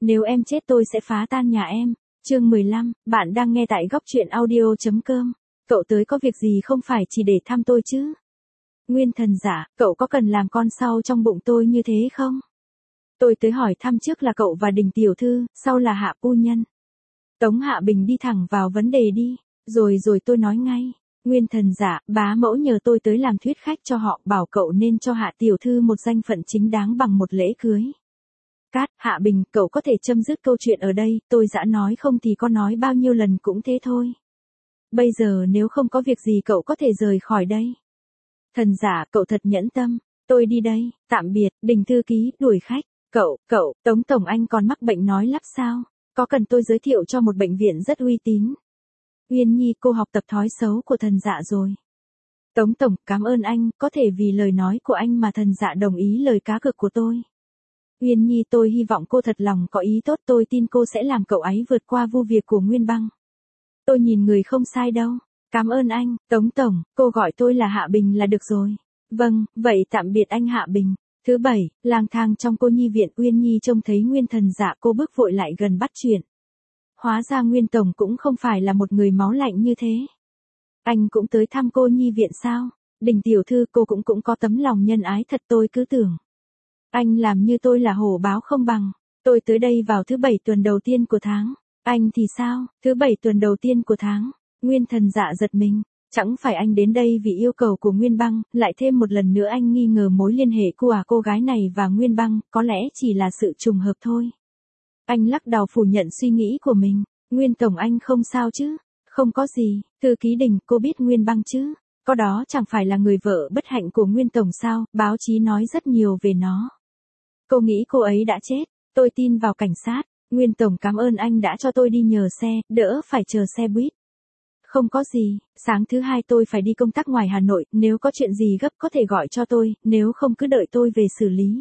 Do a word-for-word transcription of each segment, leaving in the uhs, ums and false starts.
Nếu em chết tôi sẽ phá tan nhà em. Chương mười lăm, bạn đang nghe tại góc truyện audio.com. Cậu tới có việc gì không phải chỉ để thăm tôi chứ? Nguyên Thần Dạ, cậu có cần làm con sau trong bụng tôi như thế không? Tôi tới hỏi thăm trước là cậu và Đình tiểu thư, sau là Hạ phu nhân. Tống Hạ Bình đi thẳng vào vấn đề đi. Rồi rồi tôi nói ngay. Nguyên Thần Dạ, bá mẫu nhờ tôi tới làm thuyết khách cho họ, bảo cậu nên cho Hạ tiểu thư một danh phận chính đáng bằng một lễ cưới. Cát, Hạ Bình, cậu có thể chấm dứt câu chuyện ở đây, tôi đã nói không thì có nói bao nhiêu lần cũng thế thôi. Bây giờ nếu không có việc gì cậu có thể rời khỏi đây. Thần Giả, cậu thật nhẫn tâm, tôi đi đây, tạm biệt. Đình thư ký, đuổi khách. Cậu, cậu, Tống Tổng anh còn mắc bệnh nói lắp sao? Có cần tôi giới thiệu cho một bệnh viện rất uy tín? Uyên Nhi, cô học tập thói xấu của Thần Dạ rồi. Tống Tổng, cảm ơn anh, có thể vì lời nói của anh mà Thần Dạ đồng ý lời cá cược của tôi. Uyên Nhi, tôi hy vọng cô thật lòng có ý tốt, tôi tin cô sẽ làm cậu ấy vượt qua vu việc của Nguyên Băng. Tôi nhìn người không sai đâu. Cảm ơn anh, Tống Tổng, cô gọi tôi là Hạ Bình là được rồi. Vâng, vậy tạm biệt anh Hạ Bình. Thứ bảy, lang thang trong cô nhi viện, Uyên Nhi trông thấy Nguyên Thần Dạ, cô bước vội lại gần bắt chuyện. Hóa ra Nguyên Tổng cũng không phải là một người máu lạnh như thế. Anh cũng tới thăm cô nhi viện sao? Đình tiểu thư, cô cũng cũng có tấm lòng nhân ái thật, tôi cứ tưởng anh làm như tôi là hổ báo không bằng. Tôi tới đây vào thứ bảy tuần đầu tiên của tháng. Anh thì sao? Thứ bảy tuần đầu tiên của tháng. Nguyên Thần Dạ giật mình. Chẳng phải anh đến đây vì yêu cầu của Nguyên Băng, lại thêm một lần nữa anh nghi ngờ mối liên hệ của cô gái này và Nguyên Băng, có lẽ chỉ là sự trùng hợp thôi. Anh lắc đầu phủ nhận suy nghĩ của mình. Nguyên Tổng anh không sao chứ? Không có gì. Thư ký Đình, cô biết Nguyên Băng chứ? Có đó chẳng phải là người vợ bất hạnh của Nguyên Tổng sao? Báo chí nói rất nhiều về nó. Cô nghĩ cô ấy đã chết. Tôi tin vào cảnh sát. Nguyên Tổng cảm ơn anh đã cho tôi đi nhờ xe, đỡ phải chờ xe buýt. Không có gì, sáng thứ hai tôi phải đi công tác ngoài Hà Nội, nếu có chuyện gì gấp có thể gọi cho tôi, nếu không cứ đợi tôi về xử lý.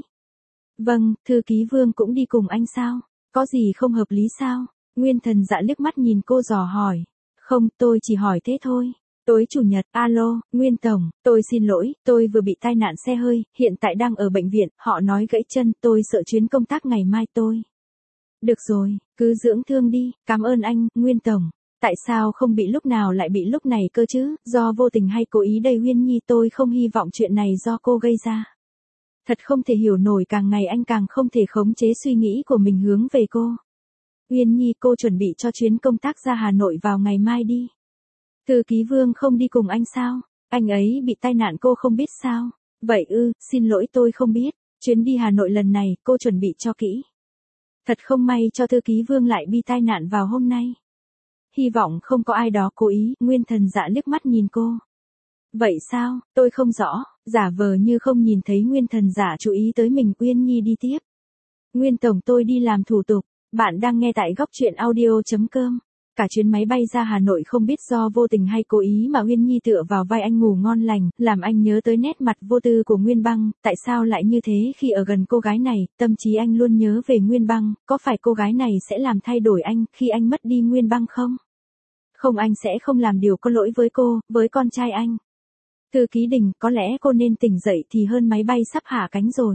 Vâng, thư ký Vương cũng đi cùng anh sao? Có gì không hợp lý sao? Nguyên Thần Dạ liếc mắt nhìn cô dò hỏi. Không, tôi chỉ hỏi thế thôi. Tối chủ nhật, alo, Nguyên Tổng, tôi xin lỗi, tôi vừa bị tai nạn xe hơi, hiện tại đang ở bệnh viện, họ nói gãy chân, tôi sợ chuyến công tác ngày mai tôi. Được rồi, cứ dưỡng thương đi, cảm ơn anh, Nguyên Tổng. Tại sao không bị lúc nào lại bị lúc này cơ chứ, do vô tình hay cố ý đây Uyên Nhi, tôi không hy vọng chuyện này do cô gây ra. Thật không thể hiểu nổi, càng ngày anh càng không thể khống chế suy nghĩ của mình hướng về cô. Uyên Nhi, cô chuẩn bị cho chuyến công tác ra Hà Nội vào ngày mai đi. Thư ký Vương không đi cùng anh sao? Anh ấy bị tai nạn cô không biết sao? Vậy ư, xin lỗi tôi không biết, chuyến đi Hà Nội lần này cô chuẩn bị cho kỹ. Thật không may cho thư ký Vương lại bị tai nạn vào hôm nay. Hy vọng không có ai đó cố ý. Nguyên Thần Dạ liếc mắt nhìn cô. Vậy sao, tôi không rõ, giả vờ như không nhìn thấy Nguyên Thần Dạ chú ý tới mình. Uyên Nhi đi tiếp. Nguyên Tổng, tôi đi làm thủ tục. Bạn đang nghe tại góc truyện audio.com. Cả chuyến máy bay ra Hà Nội không biết do vô tình hay cố ý mà Uyên Nhi tựa vào vai anh ngủ ngon lành, làm anh nhớ tới nét mặt vô tư của Nguyên Băng. Tại sao lại như thế? Khi ở gần cô gái này, tâm trí anh luôn nhớ về Nguyên Băng. Có phải cô gái này sẽ làm thay đổi anh khi anh mất đi Nguyên Băng không? Không, anh sẽ không làm điều có lỗi với cô, với con trai anh. Thư ký Đình, có lẽ cô nên tỉnh dậy thì hơn, máy bay sắp hạ cánh rồi.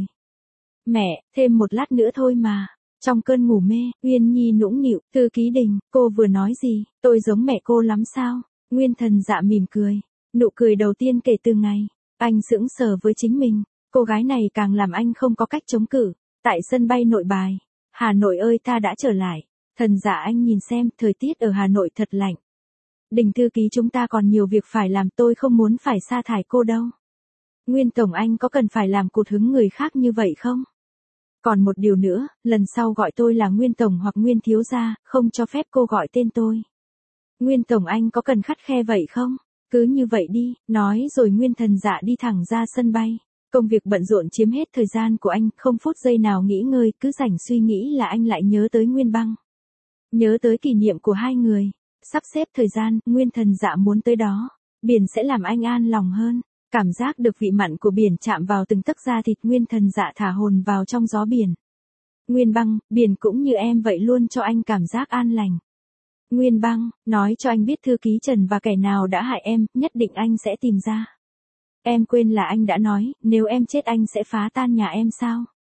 Mẹ, thêm một lát nữa thôi mà. Trong cơn ngủ mê, Uyên Nhi nũng nịu. Thư ký Đình, cô vừa nói gì? Tôi giống mẹ cô lắm sao? Nguyên Thần Dạ mỉm cười. Nụ cười đầu tiên kể từ ngày anh sững sờ với chính mình. Cô gái này càng làm anh không có cách chống cự. Tại sân bay Nội Bài. Hà Nội ơi, ta đã trở lại. Thần Dạ, anh nhìn xem, thời tiết ở Hà Nội thật lạnh. Đình thư ký, chúng ta còn nhiều việc phải làm, tôi không muốn phải sa thải cô đâu. Nguyên Tổng, anh có cần phải làm cụt hứng người khác như vậy không? Còn một điều nữa, lần sau gọi tôi là Nguyên Tổng hoặc Nguyên Thiếu Gia, không cho phép cô gọi tên tôi. Nguyên Tổng, anh có cần khắt khe vậy không? Cứ như vậy đi, nói rồi Nguyên Thần Dạ đi thẳng ra sân bay. Công việc bận rộn chiếm hết thời gian của anh, không phút giây nào nghỉ ngơi, cứ rảnh suy nghĩ là anh lại nhớ tới Nguyên Băng. Nhớ tới kỷ niệm của hai người. Sắp xếp thời gian, Nguyên Thần Dạ muốn tới đó. Biển sẽ làm anh an lòng hơn. Cảm giác được vị mặn của biển chạm vào từng tấc da thịt, Nguyên Thần Dạ thả hồn vào trong gió biển. Nguyên Băng, biển cũng như em vậy luôn cho anh cảm giác an lành. Nguyên Băng, nói cho anh biết thư ký Trần và kẻ nào đã hại em, nhất định anh sẽ tìm ra. Em quên là anh đã nói, nếu em chết anh sẽ phá tan nhà em sao?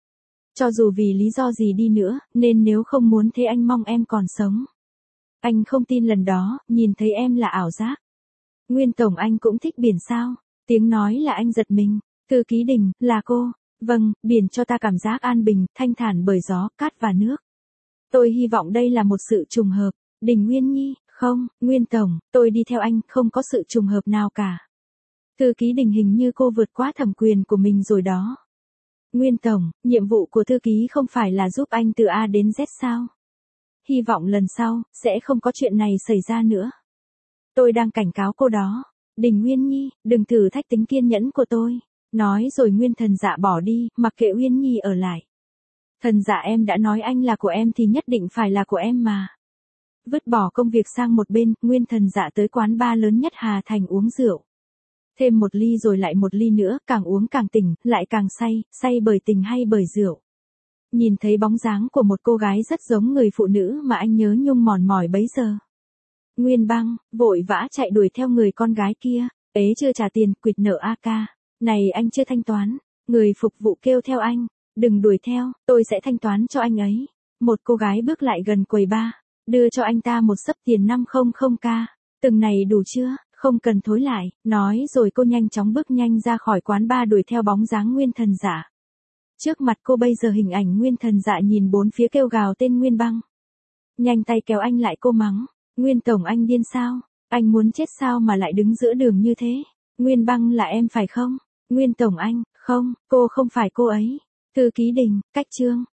Cho dù vì lý do gì đi nữa, nên nếu không muốn thế anh mong em còn sống. Anh không tin lần đó, nhìn thấy em là ảo giác. Nguyên tổng anh cũng thích biển sao? Tiếng nói là anh giật mình. Thư ký Đình, là cô. Vâng, biển cho ta cảm giác an bình, thanh thản bởi gió, cát và nước. Tôi hy vọng đây là một sự trùng hợp. Đình Nguyên Nhi, không, Nguyên tổng, tôi đi theo anh, không có sự trùng hợp nào cả. Thư ký Đình hình như cô vượt quá thẩm quyền của mình rồi đó. Nguyên tổng, nhiệm vụ của thư ký không phải là giúp anh từ A đến Z sao? Hy vọng lần sau, sẽ không có chuyện này xảy ra nữa. Tôi đang cảnh cáo cô đó. Đình Nguyên Nhi, đừng thử thách tính kiên nhẫn của tôi. Nói rồi Nguyên Thần Dạ bỏ đi, mặc kệ Uyên Nhi ở lại. Thần Dạ em đã nói anh là của em thì nhất định phải là của em mà. Vứt bỏ công việc sang một bên, Nguyên Thần Dạ tới quán bar lớn nhất Hà Thành uống rượu. Thêm một ly rồi lại một ly nữa, càng uống càng tỉnh, lại càng say, say bởi tình hay bởi rượu. Nhìn thấy bóng dáng của một cô gái rất giống người phụ nữ mà anh nhớ nhung mòn mỏi bấy giờ. Nguyên Băng, vội vã chạy đuổi theo người con gái kia, ế chưa trả tiền, quỵt nợ a ca. Này anh chưa thanh toán, người phục vụ kêu theo anh, đừng đuổi theo, tôi sẽ thanh toán cho anh ấy. Một cô gái bước lại gần quầy bar, đưa cho anh ta một xấp tiền năm trăm k, từng này đủ chưa, không cần thối lại, nói rồi cô nhanh chóng bước nhanh ra khỏi quán bar đuổi theo bóng dáng Nguyên Thần Dạ. Trước mặt cô bây giờ hình ảnh Nguyên Thần Dạ nhìn bốn phía kêu gào tên Nguyên Băng. Nhanh tay kéo anh lại cô mắng, Nguyên tổng anh điên sao, anh muốn chết sao mà lại đứng giữa đường như thế, Nguyên Băng là em phải không? Nguyên tổng anh, không, cô không phải cô ấy. Thư ký Đình, cách chương.